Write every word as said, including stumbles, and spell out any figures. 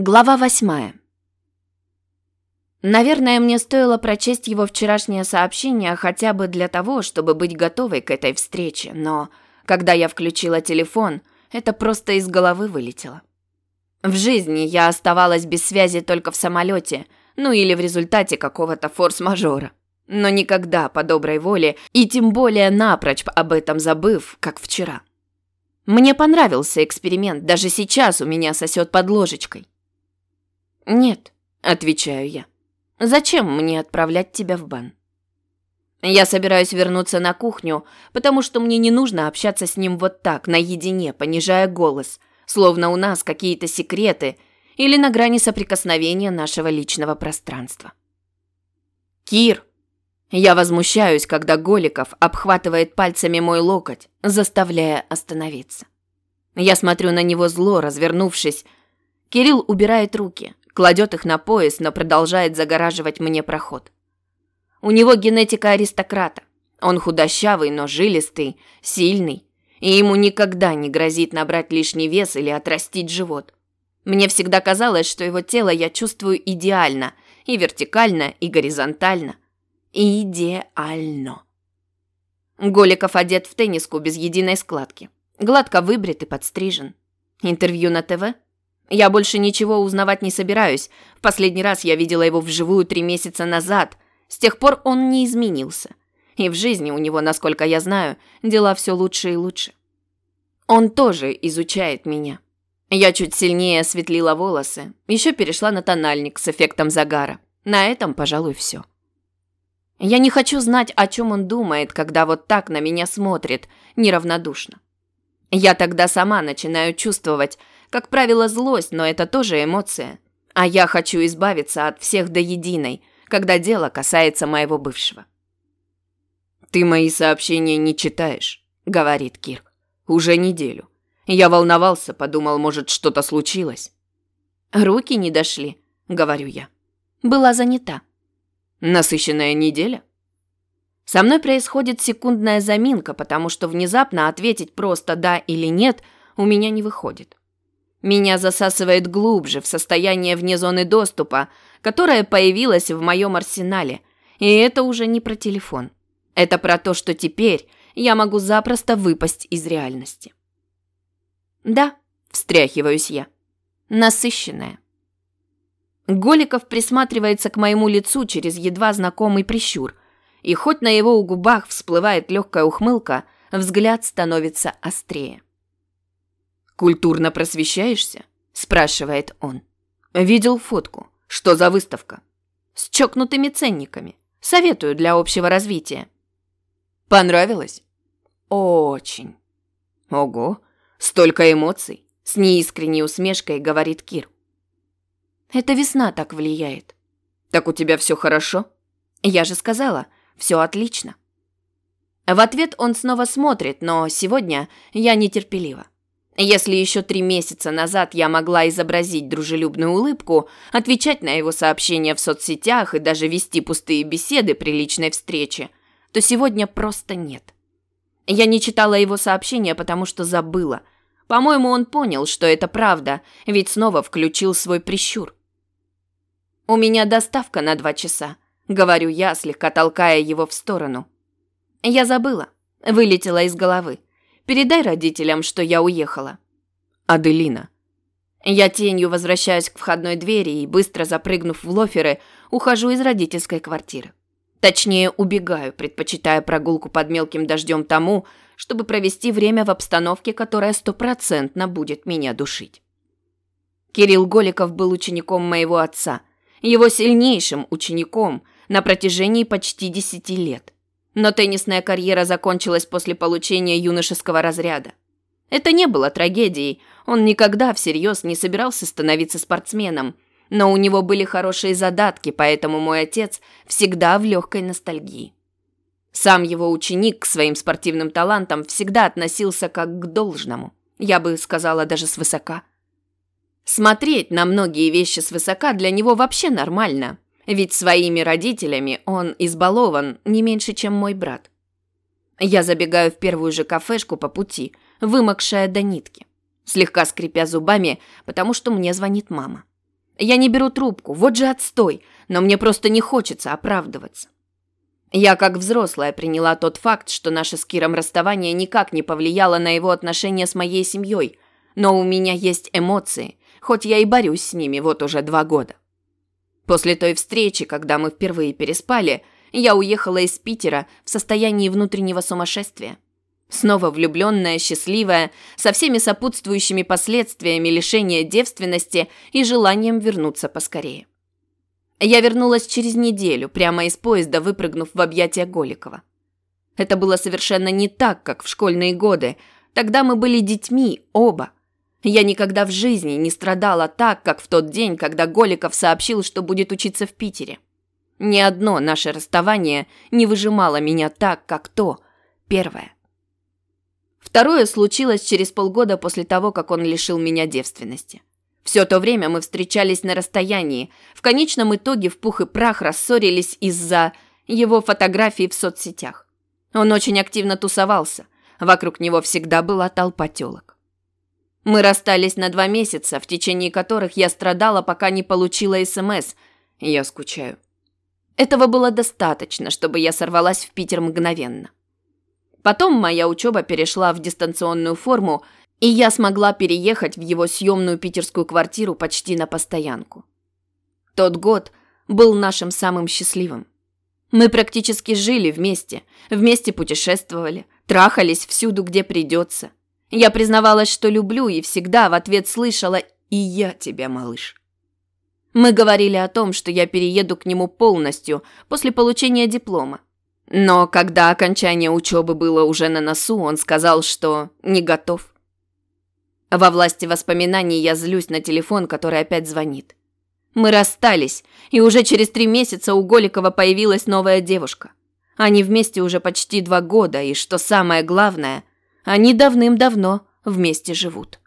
Глава восьмая. Наверное, мне стоило прочесть его вчерашнее сообщение хотя бы для того, чтобы быть готовой к этой встрече, но когда я включила телефон, это просто из головы вылетело. В жизни я оставалась без связи только в самолете, ну или в результате какого-то форс-мажора. Но никогда по доброй воле и тем более напрочь об этом забыв, как вчера. Мне понравился эксперимент, даже сейчас у меня сосет под ложечкой. «Нет», — отвечаю я. «Зачем мне отправлять тебя в бан?» Я собираюсь вернуться на кухню, потому что мне не нужно общаться с ним вот так, наедине, понижая голос, словно у нас какие-то секреты или на грани соприкосновения нашего личного пространства. «Кир!» Я возмущаюсь, когда Голиков обхватывает пальцами мой локоть, заставляя остановиться. Я смотрю на него зло, развернувшись. Кирилл убирает руки, кладет их на пояс, но продолжает загораживать мне проход. У него генетика аристократа. Он худощавый, но жилистый, сильный, и ему никогда не грозит набрать лишний вес или отрастить живот. Мне всегда казалось, что его тело я чувствую идеально, и вертикально, и горизонтально. Идеально. Голиков одет в тенниску без единой складки. Гладко выбрит и подстрижен. Интервью на ТВ? Я больше ничего узнавать не собираюсь. В последний раз я видела его вживую три месяца назад. С тех пор он не изменился. И в жизни у него, насколько я знаю, дела все лучше и лучше. Он тоже изучает меня. Я чуть сильнее осветлила волосы. Еще перешла на тональник с эффектом загара. На этом, пожалуй, все. Я не хочу знать, о чем он думает, когда вот так на меня смотрит, неравнодушно. Я тогда сама начинаю чувствовать, как правило, злость, но это тоже эмоция. А я хочу избавиться от всех до единой, когда дело касается моего бывшего. «Ты мои сообщения не читаешь», — говорит Кир. «Уже неделю. Я волновался, подумал, может, что-то случилось». «Руки не дошли», — говорю я. «Была занята». «Насыщенная неделя?» Со мной происходит секундная заминка, потому что внезапно ответить просто «да» или «нет» у меня не выходит. Меня засасывает глубже, в состояние вне зоны доступа, которое появилось в моем арсенале. И это уже не про телефон. Это про то, что теперь я могу запросто выпасть из реальности. «Да», – встряхиваюсь я, – «насыщенная». Голиков присматривается к моему лицу через едва знакомый прищур, и хоть на его губах всплывает легкая ухмылка, взгляд становится острее. «Культурно просвещаешься?» – спрашивает он. «Видел фотку. Что за выставка?» «С чокнутыми ценниками. Советую для общего развития». «Понравилось?» «Очень». «Ого, столько эмоций!» – с неискренней усмешкой говорит Кир. «Это весна так влияет». «Так у тебя все хорошо?» «Я же сказала, все отлично». В ответ он снова смотрит, но сегодня я нетерпелива. Если еще три месяца назад я могла изобразить дружелюбную улыбку, отвечать на его сообщения в соцсетях и даже вести пустые беседы при личной встрече, то сегодня просто нет. Я не читала его сообщения, потому что забыла. По-моему, он понял, что это правда, ведь снова включил свой прищур. «У меня доставка на два часа», — говорю я, слегка толкая его в сторону. «Я забыла. Вылетела из головы. Передай родителям, что я уехала». «Аделина». Я тенью возвращаюсь к входной двери и, быстро запрыгнув в лоферы, ухожу из родительской квартиры. Точнее, убегаю, предпочитая прогулку под мелким дождем тому, чтобы провести время в обстановке, которая стопроцентно будет меня душить. Кирилл Голиков был учеником моего отца, его сильнейшим учеником на протяжении почти десяти лет. Но теннисная карьера закончилась после получения юношеского разряда. Это не было трагедией, он никогда всерьез не собирался становиться спортсменом, но у него были хорошие задатки, поэтому мой отец всегда в легкой ностальгии. Сам его ученик к своим спортивным талантам всегда относился как к должному, я бы сказала, даже свысока. Смотреть на многие вещи свысока для него вообще нормально, ведь своими родителями он избалован не меньше, чем мой брат. Я забегаю в первую же кафешку по пути, вымокшая до нитки, слегка скрипя зубами, потому что мне звонит мама. Я не беру трубку, вот же отстой, но мне просто не хочется оправдываться. Я как взрослая приняла тот факт, что наше с Киром расставание никак не повлияло на его отношения с моей семьей, но у меня есть эмоции, хоть я и борюсь с ними вот уже два года. После той встречи, когда мы впервые переспали, я уехала из Питера в состоянии внутреннего сумасшествия. Снова влюбленная, счастливая, со всеми сопутствующими последствиями лишения девственности и желанием вернуться поскорее. Я вернулась через неделю, прямо из поезда выпрыгнув в объятия Голикова. Это было совершенно не так, как в школьные годы. Тогда мы были детьми, оба. Я никогда в жизни не страдала так, как в тот день, когда Голиков сообщил, что будет учиться в Питере. Ни одно наше расставание не выжимало меня так, как то, первое. Второе случилось через полгода после того, как он лишил меня девственности. Все то время мы встречались на расстоянии. В конечном итоге в пух и прах рассорились из-за его фотографий в соцсетях. Он очень активно тусовался. Вокруг него всегда была толпа тёлок. Мы расстались на два месяца, в течение которых я страдала, пока не получила СМС. Я скучаю. Этого было достаточно, чтобы я сорвалась в Питер мгновенно. Потом моя учеба перешла в дистанционную форму, и я смогла переехать в его съемную питерскую квартиру почти на постоянку. Тот год был нашим самым счастливым. Мы практически жили вместе, вместе путешествовали, трахались всюду, где придется. Я признавалась, что люблю, и всегда в ответ слышала «И я тебя, малыш». Мы говорили о том, что я перееду к нему полностью после получения диплома. Но когда окончание учебы было уже на носу, он сказал, что не готов. Во власти воспоминаний я злюсь на телефон, который опять звонит. Мы расстались, и уже через три месяца у Голикова появилась новая девушка. Они вместе уже почти два года, и, что самое главное, они давным-давно вместе живут.